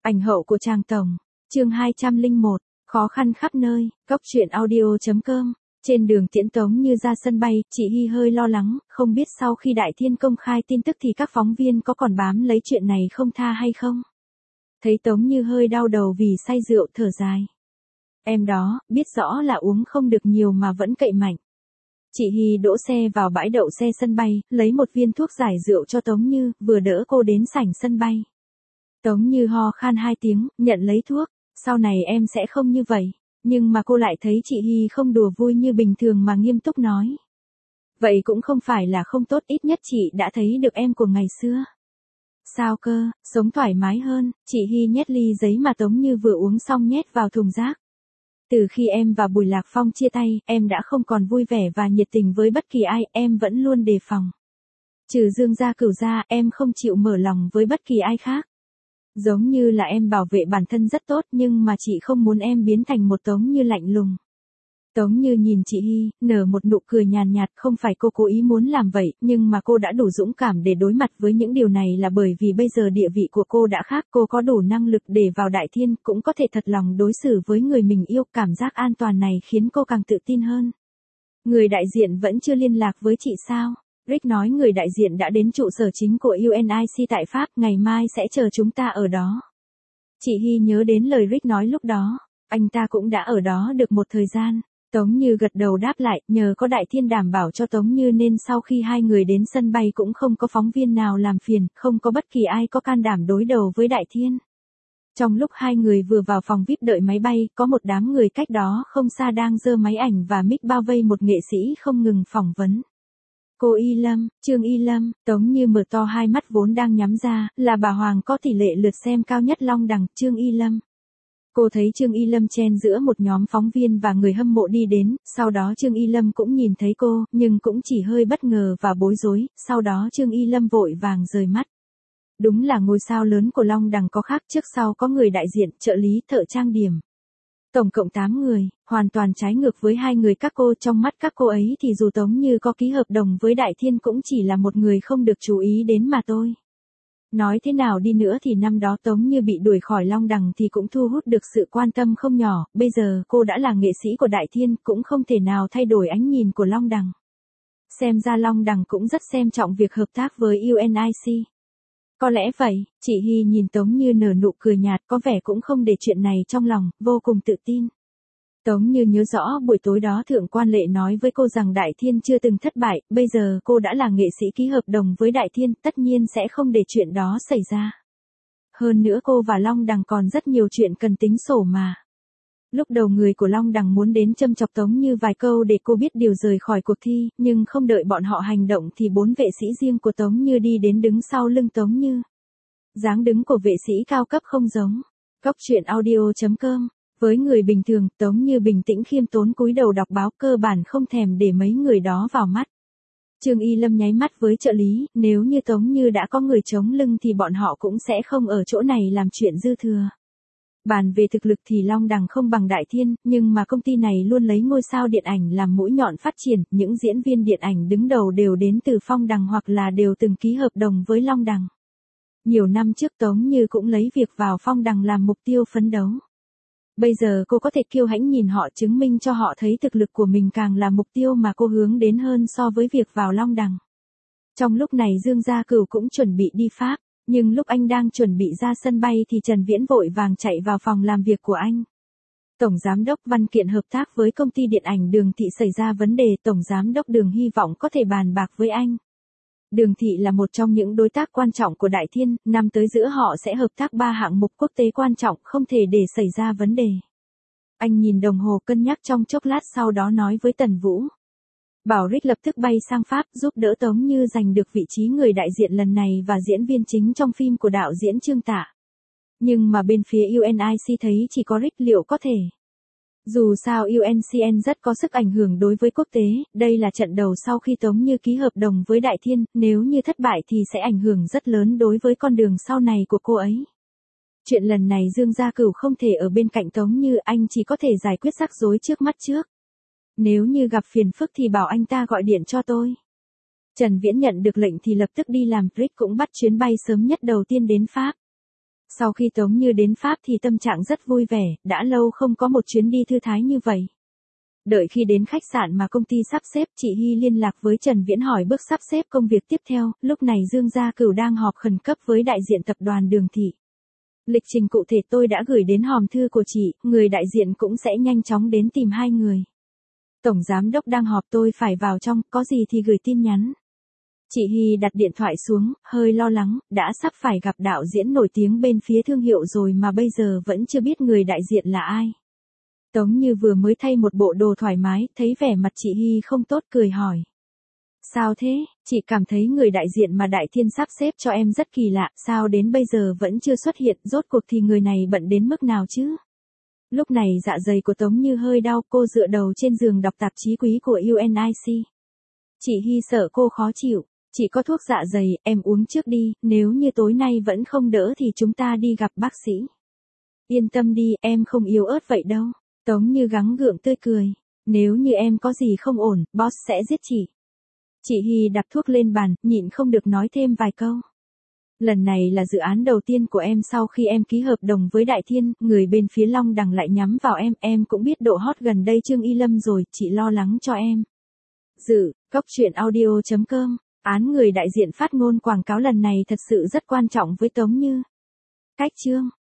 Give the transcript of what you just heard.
Ảnh hậu của Tràng Tổng. Chương 201. Khó khăn khắp nơi. Cốc truyện audio.com. Trên đường tiễn Tống Như ra sân bay, chị Hy hơi lo lắng, không biết sau khi Đại Thiên công khai tin tức thì các phóng viên có còn bám lấy chuyện này không tha hay không. Thấy Tống Như hơi đau đầu vì say rượu, thở dài. Em đó, biết rõ là uống không được nhiều mà vẫn cậy mạnh. Chị Hy đỗ xe vào bãi đậu xe sân bay, lấy một viên thuốc giải rượu cho Tống Như, vừa đỡ cô đến sảnh sân bay. Tống Như ho khan 2 tiếng, nhận lấy thuốc. Sau này em sẽ không như vậy. Nhưng mà cô lại thấy chị Hy không đùa vui như bình thường mà nghiêm túc nói. Vậy cũng không phải là không tốt, ít nhất chị đã thấy được em của ngày xưa. Sao cơ, sống thoải mái hơn. Chị Hy nhét ly giấy mà Tống Như vừa uống xong nhét vào thùng rác. Từ khi em và Bùi Lạc Phong chia tay, em đã không còn vui vẻ và nhiệt tình với bất kỳ ai, em vẫn luôn đề phòng. Trừ Dương Gia Cửu ra, em không chịu mở lòng với bất kỳ ai khác. Giống như là em bảo vệ bản thân rất tốt, nhưng mà chị không muốn em biến thành một Tống Như lạnh lùng. Tống Như nhìn chị Hy, nở một nụ cười nhàn nhạt, không phải cô cố ý muốn làm vậy, nhưng mà cô đã đủ dũng cảm để đối mặt với những điều này là bởi vì bây giờ địa vị của cô đã khác, cô có đủ năng lực để vào Đại Thiên, cũng có thể thật lòng đối xử với người mình yêu, cảm giác an toàn này khiến cô càng tự tin hơn. Người đại diện vẫn chưa liên lạc với chị sao? Rick nói người đại diện đã đến trụ sở chính của UNIC tại Pháp, ngày mai sẽ chờ chúng ta ở đó. Chị Hy nhớ đến lời Rick nói lúc đó, anh ta cũng đã ở đó được một thời gian. Tống Như gật đầu đáp lại, nhờ có Đại Thiên đảm bảo cho Tống Như nên sau khi hai người đến sân bay cũng không có phóng viên nào làm phiền, không có bất kỳ ai có can đảm đối đầu với Đại Thiên. Trong lúc hai người vừa vào phòng VIP đợi máy bay, có một đám người cách đó không xa đang giơ máy ảnh và mic bao vây một nghệ sĩ không ngừng phỏng vấn. Cô Y Lâm, Trương Y Lâm. Tống Như mở to hai mắt vốn đang nhắm ra, là bà Hoàng có tỷ lệ lượt xem cao nhất Long Đằng, Trương Y Lâm. Cô thấy Trương Y Lâm chen giữa một nhóm phóng viên và người hâm mộ đi đến, sau đó Trương Y Lâm cũng nhìn thấy cô, nhưng cũng chỉ hơi bất ngờ và bối rối, sau đó Trương Y Lâm vội vàng rời mắt. Đúng là ngôi sao lớn của Long Đằng có khác, trước sau có người đại diện, trợ lý, thợ trang điểm. Tổng cộng 8 người, hoàn toàn trái ngược với hai người các cô, trong mắt các cô ấy thì dù Tống Như có ký hợp đồng với Đại Thiên cũng chỉ là một người không được chú ý đến mà thôi. Nói thế nào đi nữa thì năm đó Tống Như bị đuổi khỏi Long Đằng thì cũng thu hút được sự quan tâm không nhỏ, bây giờ cô đã là nghệ sĩ của Đại Thiên cũng không thể nào thay đổi ánh nhìn của Long Đằng. Xem ra Long Đằng cũng rất xem trọng việc hợp tác với UNIC. Có lẽ vậy, chị Hy nhìn Tống Như nở nụ cười nhạt, có vẻ cũng không để chuyện này trong lòng, vô cùng tự tin. Tống Như nhớ rõ buổi tối đó Thượng Quan Lệ nói với cô rằng Đại Thiên chưa từng thất bại, bây giờ cô đã là nghệ sĩ ký hợp đồng với Đại Thiên, tất nhiên sẽ không để chuyện đó xảy ra. Hơn nữa cô và Long Đằng còn rất nhiều chuyện cần tính sổ mà. Lúc đầu người của Long Đằng muốn đến châm chọc Tống Như vài câu để cô biết điều rời khỏi cuộc thi, nhưng không đợi bọn họ hành động thì 4 vệ sĩ riêng của Tống Như đi đến đứng sau lưng Tống Như. Dáng đứng của vệ sĩ cao cấp không giống. Cốc truyện audio.com. Với người bình thường, Tống Như bình tĩnh khiêm tốn cúi đầu đọc báo, cơ bản không thèm để mấy người đó vào mắt. Trương Y Lâm nháy mắt với trợ lý, nếu như Tống Như đã có người chống lưng thì bọn họ cũng sẽ không ở chỗ này làm chuyện dư thừa. Bàn về thực lực thì Long Đằng không bằng Đại Thiên, nhưng mà công ty này luôn lấy ngôi sao điện ảnh làm mũi nhọn phát triển, những diễn viên điện ảnh đứng đầu đều đến từ Phong Đằng hoặc là đều từng ký hợp đồng với Long Đằng. Nhiều năm trước Tống Như cũng lấy việc vào Phong Đằng làm mục tiêu phấn đấu. Bây giờ cô có thể kiêu hãnh nhìn họ, chứng minh cho họ thấy thực lực của mình càng là mục tiêu mà cô hướng đến hơn so với việc vào Long Đằng. Trong lúc này Dương Gia Cửu cũng chuẩn bị đi Pháp, nhưng lúc anh đang chuẩn bị ra sân bay thì Trần Viễn vội vàng chạy vào phòng làm việc của anh. Tổng Giám đốc, văn kiện hợp tác với công ty điện ảnh Đường Thị xảy ra vấn đề, Tổng Giám đốc Đường hy vọng có thể bàn bạc với anh. Đường Thị là một trong những đối tác quan trọng của Đại Thiên, năm tới giữa họ sẽ hợp tác 3 hạng mục quốc tế quan trọng, không thể để xảy ra vấn đề. Anh nhìn đồng hồ cân nhắc trong chốc lát, sau đó nói với Tần Vũ. Bảo Rick lập tức bay sang Pháp giúp đỡ Tống Như giành được vị trí người đại diện lần này và diễn viên chính trong phim của đạo diễn Trương Tạ. Nhưng mà bên phía UNIC thấy chỉ có Rick, liệu có thể? Dù sao UNCN rất có sức ảnh hưởng đối với quốc tế, đây là trận đầu sau khi Tống Như ký hợp đồng với Đại Thiên, nếu như thất bại thì sẽ ảnh hưởng rất lớn đối với con đường sau này của cô ấy. Chuyện lần này Dương Gia Cửu không thể ở bên cạnh Tống Như, anh chỉ có thể giải quyết rắc rối trước mắt trước. Nếu như gặp phiền phức thì bảo anh ta gọi điện cho tôi. Trần Viễn nhận được lệnh thì lập tức đi làm, Rick cũng bắt chuyến bay sớm nhất đầu tiên đến Pháp. Sau khi Tống Như đến Pháp thì tâm trạng rất vui vẻ, đã lâu không có một chuyến đi thư thái như vậy. Đợi khi đến khách sạn mà công ty sắp xếp, chị Hy liên lạc với Trần Viễn hỏi bước sắp xếp công việc tiếp theo, lúc này Dương Gia Cửu đang họp khẩn cấp với đại diện tập đoàn Đường Thị. Lịch trình cụ thể tôi đã gửi đến hòm thư của chị, người đại diện cũng sẽ nhanh chóng đến tìm hai người. Tổng giám đốc đang họp tôi phải vào trong, có gì thì gửi tin nhắn. Chị Hy đặt điện thoại xuống, hơi lo lắng, đã sắp phải gặp đạo diễn nổi tiếng bên phía thương hiệu rồi mà bây giờ vẫn chưa biết người đại diện là ai. Tống Như vừa mới thay một bộ đồ thoải mái, thấy vẻ mặt chị Hy không tốt cười hỏi. Sao thế, chị cảm thấy người đại diện mà Đại Thiên sắp xếp cho em rất kỳ lạ, sao đến bây giờ vẫn chưa xuất hiện, rốt cuộc thì người này bận đến mức nào chứ? Lúc này dạ dày của Tống Như hơi đau, cô dựa đầu trên giường đọc tạp chí quý của UNIC. Chị Hy sợ cô khó chịu, chị có thuốc dạ dày, em uống trước đi, nếu như tối nay vẫn không đỡ thì chúng ta đi gặp bác sĩ. Yên tâm đi, em không yếu ớt vậy đâu. Tống Như gắng gượng tươi cười. Nếu như em có gì không ổn, boss sẽ giết chị. Chị Hy đặt thuốc lên bàn, nhịn không được nói thêm vài câu. Lần này là dự án đầu tiên của em sau khi em ký hợp đồng với Đại Thiên, người bên phía Long Đằng lại nhắm vào em cũng biết độ hot gần đây Trương Y Lâm rồi, chị lo lắng cho em. Dự, coctruyện.audio.com, án người đại diện phát ngôn quảng cáo lần này thật sự rất quan trọng với Tống Như. Cách chương